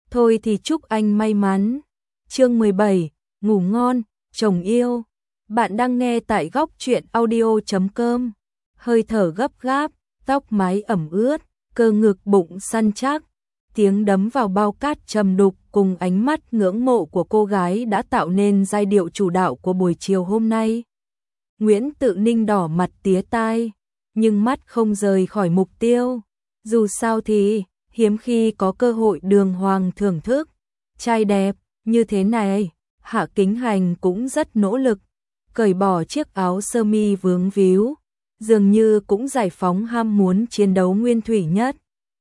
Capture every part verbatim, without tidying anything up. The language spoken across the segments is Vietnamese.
Thôi thì chúc anh may mắn. Chương mười bảy, ngủ ngon, chồng yêu. Bạn đang nghe tại góc truyện audio chấm com. Hơi thở gấp gáp, tóc mái ẩm ướt, cơ ngực bụng săn chắc, tiếng đấm vào bao cát trầm đục cùng ánh mắt ngưỡng mộ của cô gái đã tạo nên giai điệu chủ đạo của buổi chiều hôm nay. Nguyễn Tự Ninh đỏ mặt tía tai, nhưng mắt không rời khỏi mục tiêu. Dù sao thì hiếm khi có cơ hội đường hoàng thưởng thức trai đẹp như thế này. Hạ Kính Hành cũng rất nỗ lực, cởi bỏ chiếc áo sơ mi vướng víu, dường như cũng giải phóng ham muốn chiến đấu nguyên thủy nhất.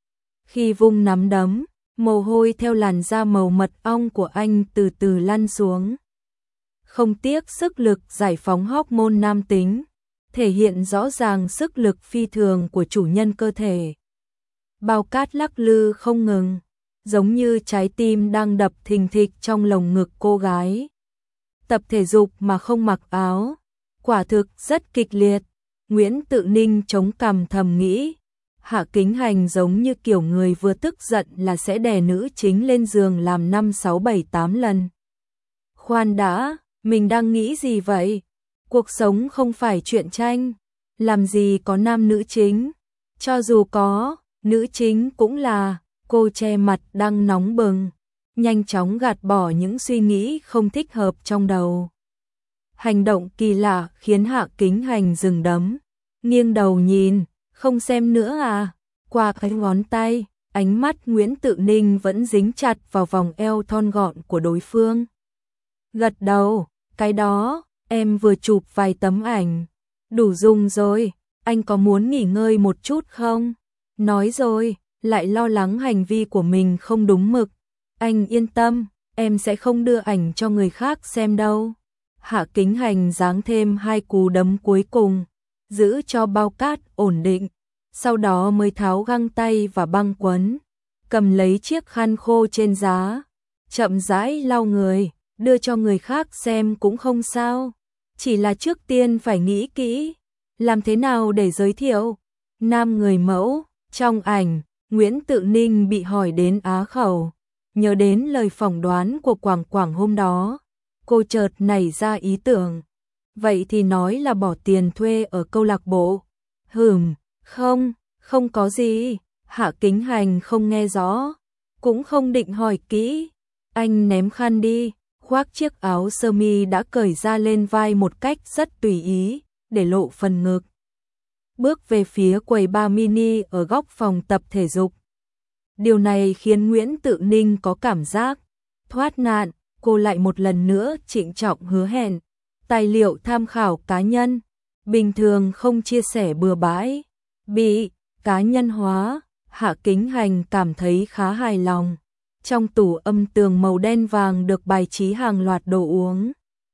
Khi vung nắm đấm, mồ hôi theo làn da màu mật ong của anh từ từ lăn xuống. Không tiếc sức lực giải phóng hormone nam tính, thể hiện rõ ràng sức lực phi thường của chủ nhân cơ thể. Bao cát lắc lư không ngừng, giống như trái tim đang đập thình thịch trong lồng ngực cô gái. Tập thể dục mà không mặc áo, quả thực rất kịch liệt. Nguyễn Tự Ninh chống cằm thầm nghĩ, Hạ Kính Hành giống như kiểu người vừa tức giận là sẽ đè nữ chính lên giường làm năm sáu bảy tám lần. Khoan đã, mình đang nghĩ gì vậy? Cuộc sống không phải truyện tranh, làm gì có nam nữ chính, cho dù có, nữ chính cũng là. Cô che mặt đang nóng bừng, nhanh chóng gạt bỏ những suy nghĩ không thích hợp trong đầu. Hành động kỳ lạ khiến Hạ Kính Hành dừng đấm, nghiêng đầu nhìn, không xem nữa à? Qua cái ngón tay, ánh mắt Nguyễn Tự Ninh vẫn dính chặt vào vòng eo thon gọn của đối phương. Gật đầu, cái đó, em vừa chụp vài tấm ảnh, đủ dùng rồi, anh có muốn nghỉ ngơi một chút không? Nói rồi, lại lo lắng hành vi của mình không đúng mực. Anh yên tâm, em sẽ không đưa ảnh cho người khác xem đâu. Hạ Kính Hành giáng thêm hai cú đấm cuối cùng, giữ cho bao cát ổn định, sau đó mới tháo găng tay và băng quấn, cầm lấy chiếc khăn khô trên giá, chậm rãi lau người, đưa cho người khác xem cũng không sao. Chỉ là trước tiên phải nghĩ kỹ, làm thế nào để giới thiệu nam người mẫu. Trong ảnh, Nguyễn Tự Ninh bị hỏi đến á khẩu, nhớ đến lời phỏng đoán của Quảng Quảng hôm đó, cô chợt nảy ra ý tưởng, vậy thì nói là bỏ tiền thuê ở câu lạc bộ. Hừm, không, không có gì. Hạ Kính Hành không nghe rõ, cũng không định hỏi kỹ. Anh ném khăn đi, khoác chiếc áo sơ mi đã cởi ra lên vai một cách rất tùy ý, để lộ phần ngực. Bước về phía quầy bar mini ở góc phòng tập thể dục. Điều này khiến Nguyễn Tự Ninh có cảm giác thoát nạn. Cô lại một lần nữa trịnh trọng hứa hẹn tài liệu tham khảo cá nhân, bình thường không chia sẻ bừa bãi, bị cá nhân hóa. Hạ Kính Hành cảm thấy khá hài lòng. Trong tủ âm tường màu đen vàng được bài trí hàng loạt đồ uống.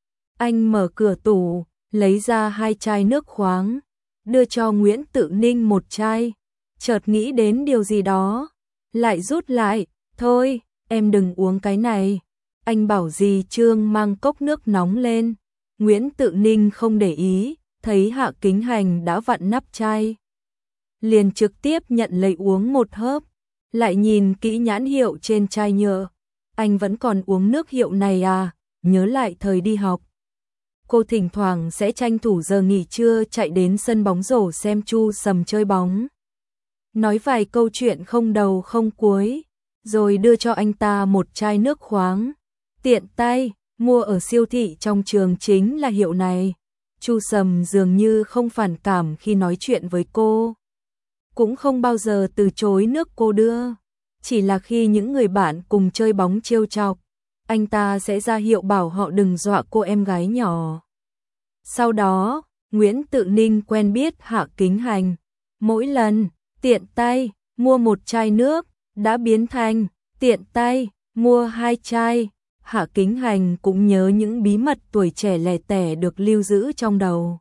Anh mở cửa tủ, lấy ra hai chai nước khoáng, đưa cho Nguyễn Tự Ninh một chai, chợt nghĩ đến điều gì đó, lại rút lại, thôi, em đừng uống cái này. Anh bảo dì Trương mang cốc nước nóng lên. Nguyễn Tự Ninh không để ý, thấy Hạ Kính Hành đã vặn nắp chai, liền trực tiếp nhận lấy uống một hớp, lại nhìn kỹ nhãn hiệu trên chai nhựa. Anh vẫn còn uống nước hiệu này à? Nhớ lại thời đi học, cô thỉnh thoảng sẽ tranh thủ giờ nghỉ trưa chạy đến sân bóng rổ xem Chu Sầm chơi bóng, nói vài câu chuyện không đầu không cuối, rồi đưa cho anh ta một chai nước khoáng. Tiện tay, mua ở siêu thị trong trường chính là hiệu này. Chu Sầm dường như không phản cảm khi nói chuyện với cô, cũng không bao giờ từ chối nước cô đưa. Chỉ là khi những người bạn cùng chơi bóng trêu chọc, anh ta sẽ ra hiệu bảo họ đừng dọa cô em gái nhỏ. Sau đó, Nguyễn Tự Ninh quen biết Hạ Kính Hành. Mỗi lần, tiện tay, mua một chai nước, đã biến thành, tiện tay, mua hai chai. Hạ Kính Hành cũng nhớ những bí mật tuổi trẻ lẻ tẻ được lưu giữ trong đầu.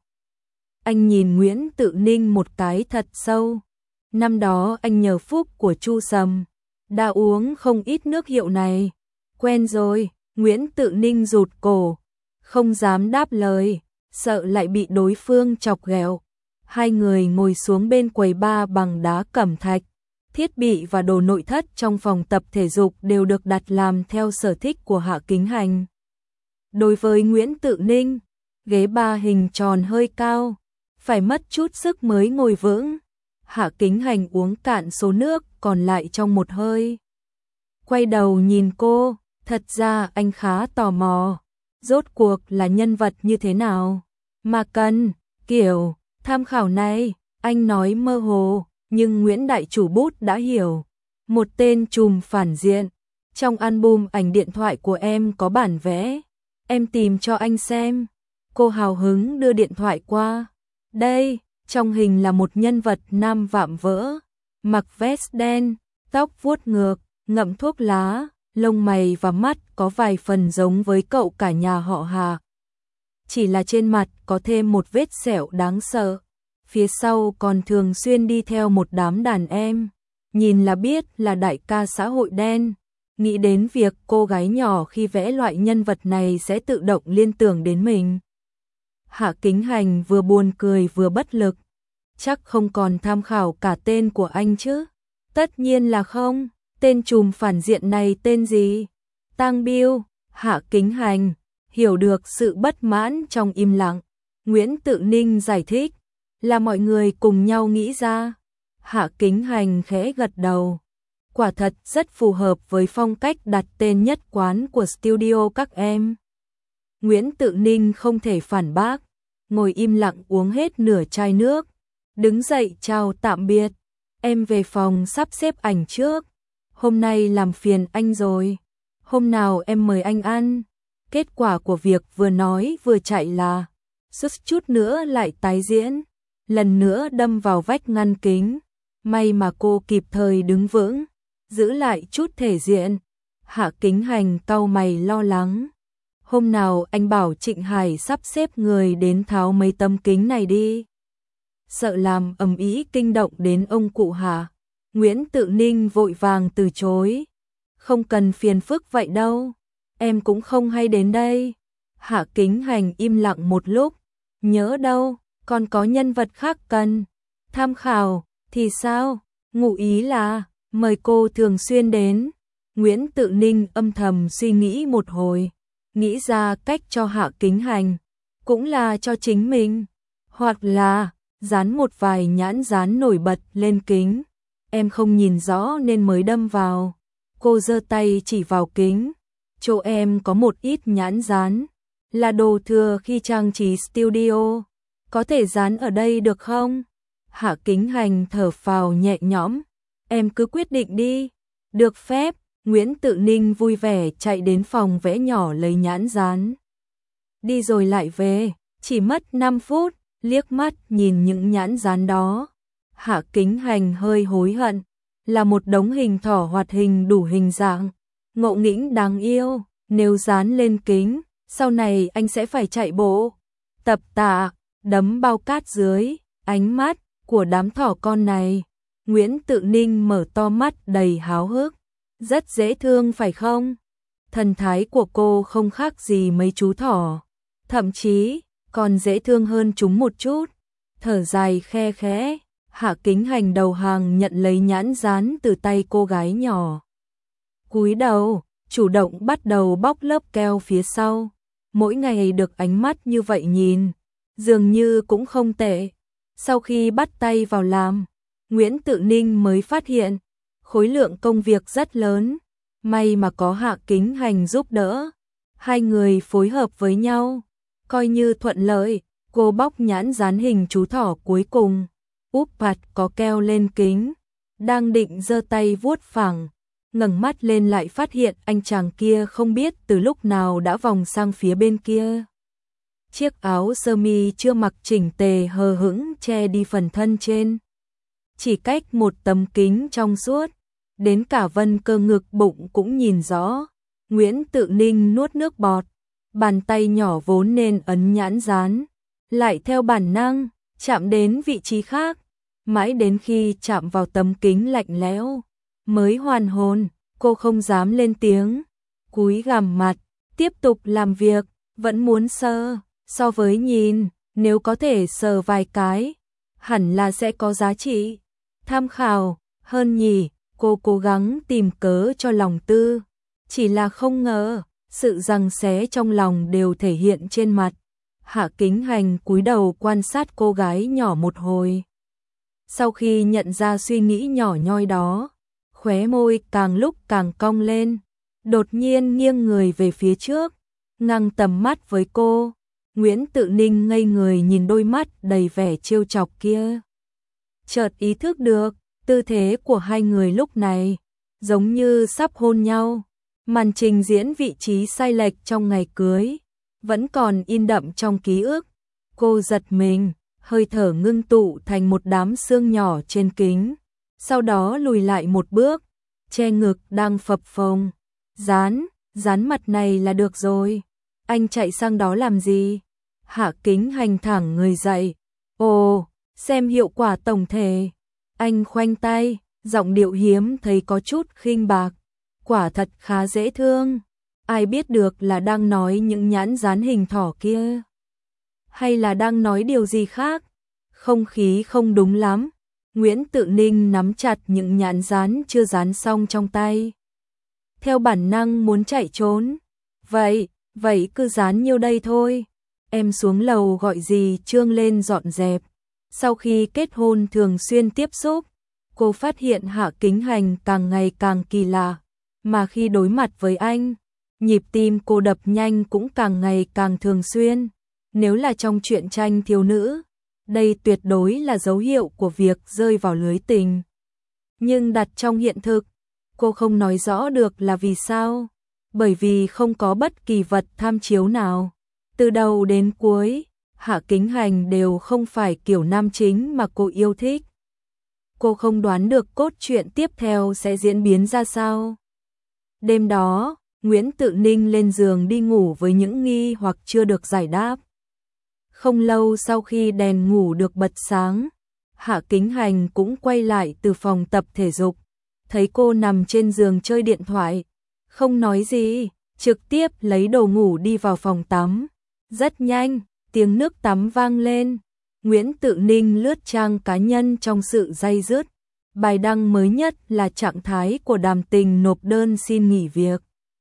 Anh nhìn Nguyễn Tự Ninh một cái thật sâu. Năm đó anh nhờ phúc của Chu Sầm, đã uống không ít nước hiệu này. Quen rồi, Nguyễn Tự Ninh rụt cổ, không dám đáp lời, sợ lại bị đối phương chọc ghẹo. Hai người ngồi xuống bên quầy bar bằng đá cẩm thạch, Thiết bị và đồ nội thất trong phòng tập thể dục đều được đặt làm theo sở thích của Hạ Kính Hành. Đối với Nguyễn Tự Ninh, ghế ba hình tròn hơi cao, phải mất chút sức mới ngồi vững. Hạ Kính Hành uống cạn số nước còn lại trong một hơi. Quay đầu nhìn cô, thật ra anh khá tò mò. Rốt cuộc là nhân vật như thế nào? Mà cần, kiểu, tham khảo này, anh nói mơ hồ, nhưng Nguyễn đại chủ bút đã hiểu. Một tên trùm phản diện. Trong album ảnh điện thoại của em có bản vẽ. Em tìm cho anh xem. Cô hào hứng đưa điện thoại qua. Đây, trong hình là một nhân vật nam vạm vỡ. Mặc vest đen, tóc vuốt ngược, ngậm thuốc lá, lông mày và mắt có vài phần giống với cậu cả nhà họ Hà. Chỉ là trên mặt có thêm một vết sẹo đáng sợ. Phía sau còn thường xuyên đi theo một đám đàn em. Nhìn là biết là đại ca xã hội đen. Nghĩ đến việc cô gái nhỏ khi vẽ loại nhân vật này sẽ tự động liên tưởng đến mình. Hạ Kính Hành vừa buồn cười vừa bất lực. Chắc không còn tham khảo cả tên của anh chứ? Tất nhiên là không. Tên trùm phản diện này tên gì? Tang Biêu. Hạ Kính Hành hiểu được sự bất mãn trong im lặng. Nguyễn Tự Ninh giải thích, là mọi người cùng nhau nghĩ ra. Hạ Kính Hành khẽ gật đầu. Quả thật rất phù hợp với phong cách đặt tên nhất quán của studio các em. Nguyễn Tự Ninh không thể phản bác, ngồi im lặng uống hết nửa chai nước. Đứng dậy chào tạm biệt. Em về phòng sắp xếp ảnh trước. Hôm nay làm phiền anh rồi. Hôm nào em mời anh ăn. Kết quả của việc vừa nói vừa chạy là suýt chút nữa lại tái diễn. Lần nữa đâm vào vách ngăn kính. May mà cô kịp thời đứng vững, giữ lại chút thể diện. Hạ Kính Hành cau mày lo lắng. Hôm nào anh bảo Trịnh Hải sắp xếp người đến tháo mấy tấm kính này đi. Sợ làm ầm ĩ kinh động đến ông cụ Hạ. Nguyễn Tự Ninh vội vàng từ chối. Không cần phiền phức vậy đâu. Em cũng không hay đến đây. Hạ Kính Hành im lặng một lúc. Nhớ đâu, còn có nhân vật khác cần tham khảo. Thì sao? Ngụ ý là mời cô thường xuyên đến. Nguyễn Tự Ninh âm thầm suy nghĩ một hồi, nghĩ ra cách cho Hạ Kính Hành, cũng là cho chính mình, hoặc là dán một vài nhãn dán nổi bật lên kính. Em không nhìn rõ nên mới đâm vào. Cô giơ tay chỉ vào kính. Chỗ em có một ít nhãn dán, là đồ thừa khi trang trí studio. Có thể dán ở đây được không? Hạ Kính Hành thở phào nhẹ nhõm. Em cứ quyết định đi. Được phép. Nguyễn Tự Ninh vui vẻ chạy đến phòng vẽ nhỏ lấy nhãn dán. Đi rồi lại về, chỉ mất năm phút, liếc mắt nhìn những nhãn dán đó. Hạ Kính Hành hơi hối hận, là một đống hình thỏ hoạt hình đủ hình dạng, ngộ nghĩnh đáng yêu, nếu dán lên kính, sau này anh sẽ phải chạy bộ, tập tạ, đấm bao cát dưới, ánh mắt của đám thỏ con này. Nguyễn Tự Ninh mở to mắt đầy háo hức. Rất dễ thương phải không? Thần thái của cô không khác gì mấy chú thỏ, thậm chí còn dễ thương hơn chúng một chút. Thở dài khe khẽ, Hạ Kính Hành đầu hàng nhận lấy nhãn dán từ tay cô gái nhỏ. Cúi đầu, chủ động bắt đầu bóc lớp keo phía sau. Mỗi ngày được ánh mắt như vậy nhìn, dường như cũng không tệ. Sau khi bắt tay vào làm, Nguyễn Tự Ninh mới phát hiện khối lượng công việc rất lớn, may mà có Hạ Kính Hành giúp đỡ. Hai người phối hợp với nhau, coi như thuận lợi. Cô bóc nhãn dán hình chú thỏ cuối cùng, úp mặt có keo lên kính, đang định giơ tay vuốt phẳng, ngẩng mắt lên lại phát hiện anh chàng kia không biết từ lúc nào đã vòng sang phía bên kia. Chiếc áo sơ mi chưa mặc chỉnh tề hờ hững che đi phần thân trên. Chỉ cách một tấm kính trong suốt, đến cả vân cơ ngực bụng cũng nhìn rõ. Nguyễn Tự Ninh nuốt nước bọt, bàn tay nhỏ vốn nên ấn nhãn dán, lại theo bản năng chạm đến vị trí khác, mãi đến khi chạm vào tấm kính lạnh lẽo mới hoàn hồn. Cô không dám lên tiếng, cúi gằm mặt, tiếp tục làm việc. Vẫn muốn sờ, so với nhìn, nếu có thể sờ vài cái, hẳn là sẽ có giá trị tham khảo. hơn nhỉ, cô cố gắng tìm cớ cho lòng tư. Chỉ là không ngờ, sự giằng xé trong lòng đều thể hiện trên mặt. Hạ Kính Hành cúi đầu quan sát cô gái nhỏ một hồi. Sau khi nhận ra suy nghĩ nhỏ nhoi đó, khóe môi càng lúc càng cong lên, đột nhiên nghiêng người về phía trước, ngăng tầm mắt với cô. Nguyễn Tự Ninh ngây người nhìn đôi mắt đầy vẻ trêu chọc kia. Chợt ý thức được, tư thế của hai người lúc này giống như sắp hôn nhau. Màn trình diễn vị trí sai lệch trong ngày cưới vẫn còn in đậm trong ký ức. Cô giật mình, hơi thở ngưng tụ thành một đám xương nhỏ trên kính, sau đó lùi lại một bước, che ngực đang phập phồng. Dán, dán mặt này là được rồi. Anh chạy sang đó làm gì? Hạ Kính Hành thẳng người dậy. Ồ, xem hiệu quả tổng thể. Anh khoanh tay, giọng điệu hiếm thấy có chút khinh bạc. Quả thật khá dễ thương. Ai biết được là đang nói những nhãn dán hình thỏ kia, hay là đang nói điều gì khác. Không khí không đúng lắm. Nguyễn Tự Ninh nắm chặt những nhãn dán chưa dán xong trong tay, theo bản năng muốn chạy trốn. Vậy, vậy cứ dán nhiêu đây thôi. Em xuống lầu gọi dì Trương lên dọn dẹp. Sau khi kết hôn thường xuyên tiếp xúc, cô phát hiện Hạ Kính Hành càng ngày càng kỳ lạ. Mà khi đối mặt với anh, nhịp tim cô đập nhanh cũng càng ngày càng thường xuyên. Nếu là trong truyện tranh thiếu nữ, đây tuyệt đối là dấu hiệu của việc rơi vào lưới tình. Nhưng đặt trong hiện thực, cô không nói rõ được là vì sao. Bởi vì không có bất kỳ vật tham chiếu nào. Từ đầu đến cuối, Hạ Kính Hành đều không phải kiểu nam chính mà cô yêu thích. Cô không đoán được cốt truyện tiếp theo sẽ diễn biến ra sao. Đêm đó, Nguyễn Tự Ninh lên giường đi ngủ với những nghi hoặc chưa được giải đáp. Không lâu sau khi đèn ngủ được bật sáng, Hạ Kính Hành cũng quay lại từ phòng tập thể dục. Thấy cô nằm trên giường chơi điện thoại, không nói gì, trực tiếp lấy đồ ngủ đi vào phòng tắm. Rất nhanh, tiếng nước tắm vang lên. Nguyễn Tự Ninh lướt trang cá nhân trong sự day dứt. Bài đăng mới nhất là trạng thái của Đàm Tình nộp đơn xin nghỉ việc,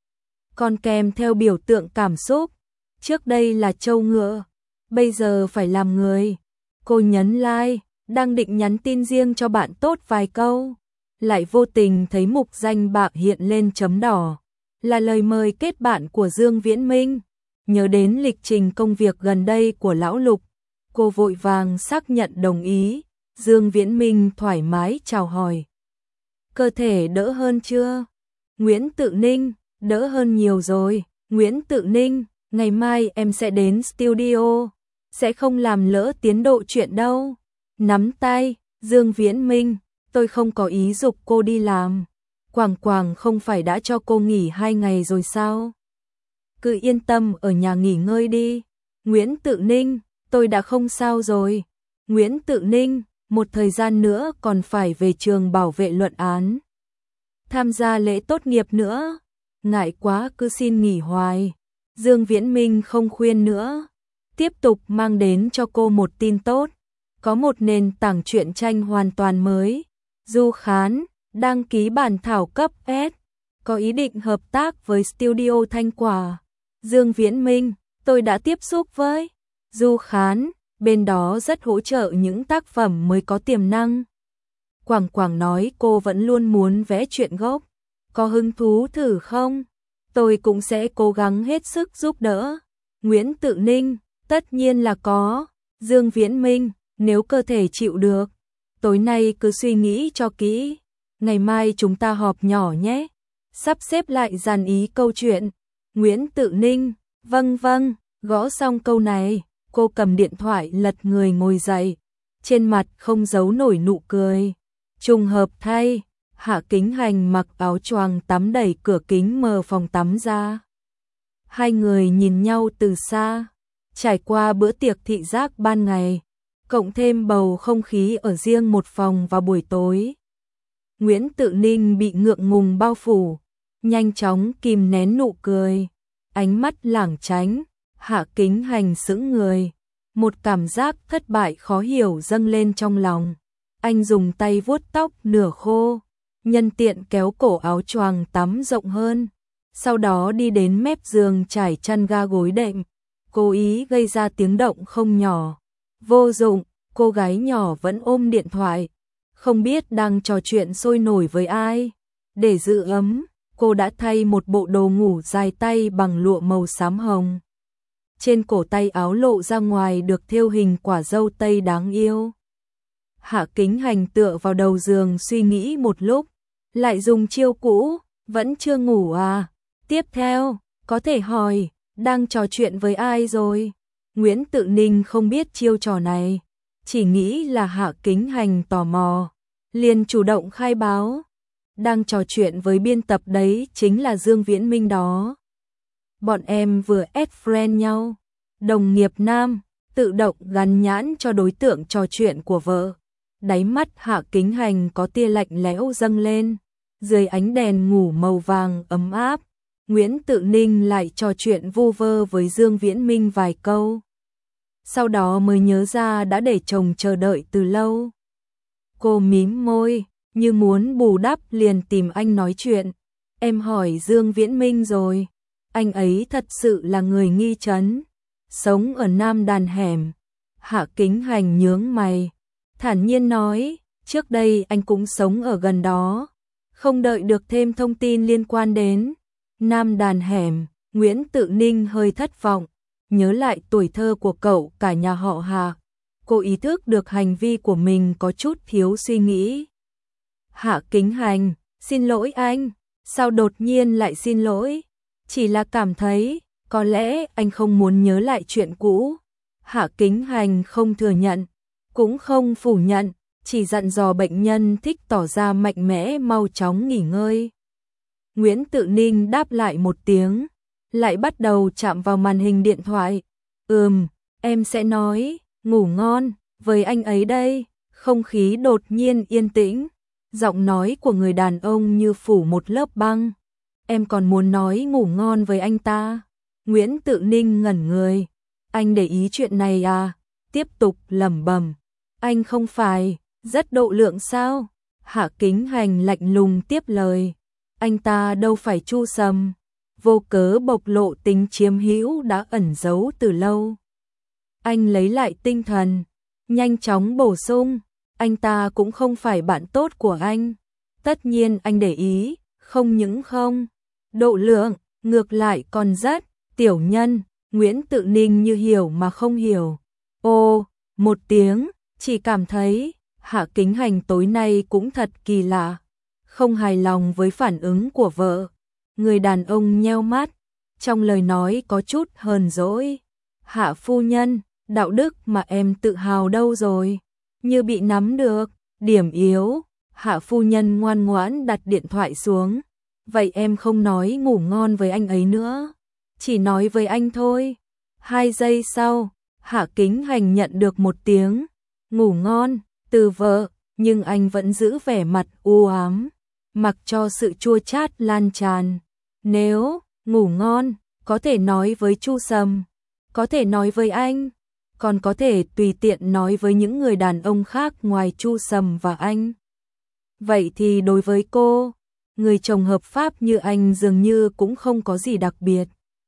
còn kèm theo biểu tượng cảm xúc. Trước đây là trâu ngựa, bây giờ phải làm người. Cô nhấn like, đang định nhắn tin riêng cho bạn tốt vài câu, lại vô tình thấy mục danh bạ hiện lên chấm đỏ, là lời mời kết bạn của Dương Viễn Minh. Nhớ đến lịch trình công việc gần đây của Lão Lục, cô vội vàng xác nhận đồng ý. Dương Viễn Minh thoải mái chào hỏi. Cơ thể đỡ hơn chưa? Nguyễn Tự Ninh, đỡ hơn nhiều rồi. Nguyễn Tự Ninh, ngày mai em sẽ đến studio, sẽ không làm lỡ tiến độ chuyện đâu. Nắm tay, Dương Viễn Minh, tôi không có ý giục cô đi làm. Quảng Quảng không phải đã cho cô nghỉ hai ngày rồi sao? Cứ yên tâm ở nhà nghỉ ngơi đi. Nguyễn Tự Ninh, tôi đã không sao rồi. Nguyễn Tự Ninh, một thời gian nữa còn phải về trường bảo vệ luận án, tham gia lễ tốt nghiệp nữa. Ngại quá cứ xin nghỉ hoài. Dương Viễn Minh không khuyên nữa, tiếp tục mang đến cho cô một tin tốt. Có một nền tảng truyện tranh hoàn toàn mới, Du Khán, đăng ký bản thảo cấp S, có ý định hợp tác với studio Thanh Quả. Dương Viễn Minh, tôi đã tiếp xúc với Du Khán, bên đó rất hỗ trợ những tác phẩm mới có tiềm năng. Quảng Quảng nói cô vẫn luôn muốn vẽ truyện gốc, có hứng thú thử không? Tôi cũng sẽ cố gắng hết sức giúp đỡ. Nguyễn Tự Ninh, tất nhiên là có. Dương Viễn Minh, nếu cơ thể chịu được, tối nay cứ suy nghĩ cho kỹ, ngày mai chúng ta họp nhỏ nhé. Sắp xếp lại dàn ý câu chuyện. Nguyễn Tự Ninh, vâng vâng. Gõ xong câu này, cô cầm điện thoại lật người ngồi dậy, trên mặt không giấu nổi nụ cười. Trùng hợp thay, Hạ Kính Hành mặc áo choàng tắm đẩy cửa kính mờ phòng tắm ra. Hai người nhìn nhau từ xa, trải qua bữa tiệc thị giác ban ngày, cộng thêm bầu không khí ở riêng một phòng vào buổi tối. Nguyễn Tự Ninh bị ngượng ngùng bao phủ, nhanh chóng kìm nén nụ cười, ánh mắt lảng tránh. Hạ Kính Hành sững người, một cảm giác thất bại khó hiểu dâng lên trong lòng. Anh dùng tay vuốt tóc nửa khô, nhân tiện kéo cổ áo choàng tắm rộng hơn, sau đó đi đến mép giường trải chăn ga gối đệm, cố ý gây ra tiếng động không nhỏ. Vô dụng, cô gái nhỏ vẫn ôm điện thoại, không biết đang trò chuyện sôi nổi với ai. Để giữ ấm, cô đã thay một bộ đồ ngủ dài tay bằng lụa màu xám hồng. Trên cổ tay áo lộ ra ngoài được thêu hình quả dâu tây đáng yêu. Hạ Kính Hành tựa vào đầu giường suy nghĩ một lúc, lại dùng chiêu cũ, vẫn chưa ngủ à? Tiếp theo, có thể hỏi, đang trò chuyện với ai rồi? Nguyễn Tự Ninh không biết chiêu trò này, chỉ nghĩ là Hạ Kính Hành tò mò, liền chủ động khai báo. Đang trò chuyện với biên tập đấy chính là Dương Viễn Minh đó. Bọn em vừa add friend nhau, đồng nghiệp nam, tự động gắn nhãn cho đối tượng trò chuyện của vợ. Đáy mắt Hạ Kính Hành có tia lạnh lẽo dâng lên, dưới ánh đèn ngủ màu vàng ấm áp, Nguyễn Tự Ninh lại trò chuyện vu vơ với Dương Viễn Minh vài câu. Sau đó mới nhớ ra đã để chồng chờ đợi từ lâu. Cô mím môi, như muốn bù đắp liền tìm anh nói chuyện. Em hỏi Dương Viễn Minh rồi, anh ấy thật sự là người nghi trấn, sống ở Nam Đàn Hẻm. Hạ Kính Hành nhướng mày, thản nhiên nói, trước đây anh cũng sống ở gần đó. Không đợi được thêm thông tin liên quan đến Nam Đàn Hẻm, Nguyễn Tự Ninh hơi thất vọng, nhớ lại tuổi thơ của cậu cả nhà họ Hạ. Cô ý thức được hành vi của mình có chút thiếu suy nghĩ. Hạ Kính Hành, xin lỗi anh, sao đột nhiên lại xin lỗi? Chỉ là cảm thấy, có lẽ anh không muốn nhớ lại chuyện cũ. Hạ Kính Hành không thừa nhận, cũng không phủ nhận, chỉ dặn dò bệnh nhân thích tỏ ra mạnh mẽ mau chóng nghỉ ngơi. Nguyễn Tự Ninh đáp lại một tiếng, lại bắt đầu chạm vào màn hình điện thoại. Ừm, em sẽ nói, ngủ ngon, với anh ấy đây. Không khí đột nhiên yên tĩnh, giọng nói của người đàn ông như phủ một lớp băng. Em còn muốn nói ngủ ngon với anh ta. Nguyễn Tự Ninh ngẩn người, anh để ý chuyện này à? Tiếp tục lẩm bẩm, anh không phải rất độ lượng sao? Hạ Kính Hành lạnh lùng tiếp lời, anh ta đâu phải Chu Sầm, vô cớ bộc lộ tính chiếm hữu đã ẩn giấu từ lâu. Anh lấy lại tinh thần, nhanh chóng bổ sung, anh ta cũng không phải bạn tốt của anh. Tất nhiên anh để ý, không những không độ lượng, ngược lại còn rất tiểu nhân. Nguyễn Tự Ninh như hiểu mà không hiểu. Ô, một tiếng, chỉ cảm thấy Hạ Kính Hành tối nay cũng thật kỳ lạ, không hài lòng với phản ứng của vợ. Người đàn ông nheo mắt, trong lời nói có chút hờn dỗi. Hạ phu nhân, đạo đức mà em tự hào đâu rồi? Như bị nắm được điểm yếu. Hạ phu nhân ngoan ngoãn đặt điện thoại xuống. Vậy em không nói ngủ ngon với anh ấy nữa, chỉ nói với anh thôi. Hai giây sau, Hạ Kính Hành nhận được một tiếng ngủ ngon từ vợ, nhưng anh vẫn giữ vẻ mặt u ám, mặc cho sự chua chát lan tràn. Nếu ngủ ngon, có thể nói với Chu Sầm, có thể nói với anh, còn có thể tùy tiện nói với những người đàn ông khác ngoài Chu Sầm và anh. Vậy thì đối với cô, người chồng hợp pháp như anh dường như cũng không có gì đặc biệt.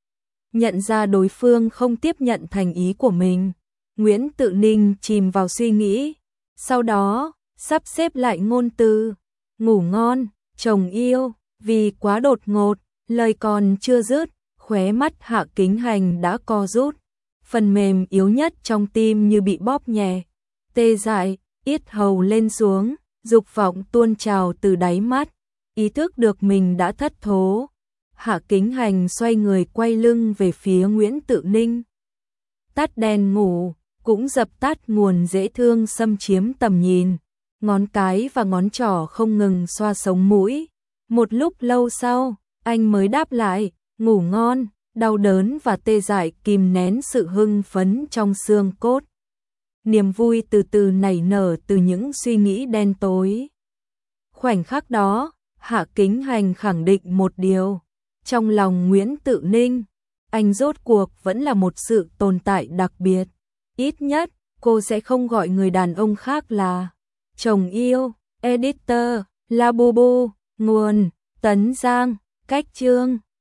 Nhận ra đối phương không tiếp nhận thành ý của mình, Nguyễn Tự Ninh chìm vào suy nghĩ, sau đó sắp xếp lại ngôn từ. Ngủ ngon, chồng yêu, vì quá đột ngột, lời còn chưa dứt, khóe mắt Hạ Kính Hành đã co rút, phần mềm yếu nhất trong tim như bị bóp nhẹ, tê dại, yết hầu lên xuống, dục vọng tuôn trào từ đáy mắt, ý thức được mình đã thất thố. Hạ Kính Hành xoay người quay lưng về phía Nguyễn Tự Ninh. Tắt đèn ngủ, cũng dập tắt nguồn dễ thương xâm chiếm tầm nhìn. Ngón cái và ngón trỏ không ngừng xoa sống mũi. Một lúc lâu sau, anh mới đáp lại, ngủ ngon. Đau đớn và tê dại kìm nén sự hưng phấn trong xương cốt. Niềm vui từ từ nảy nở từ những suy nghĩ đen tối. Khoảnh khắc đó, Hạ Kính Hành khẳng định một điều. Trong lòng Nguyễn Tự Ninh, anh rốt cuộc vẫn là một sự tồn tại đặc biệt. Ít nhất, cô sẽ không gọi người đàn ông khác là chồng yêu, editor, Labubu, nguồn, Tấn Giang, cách chương.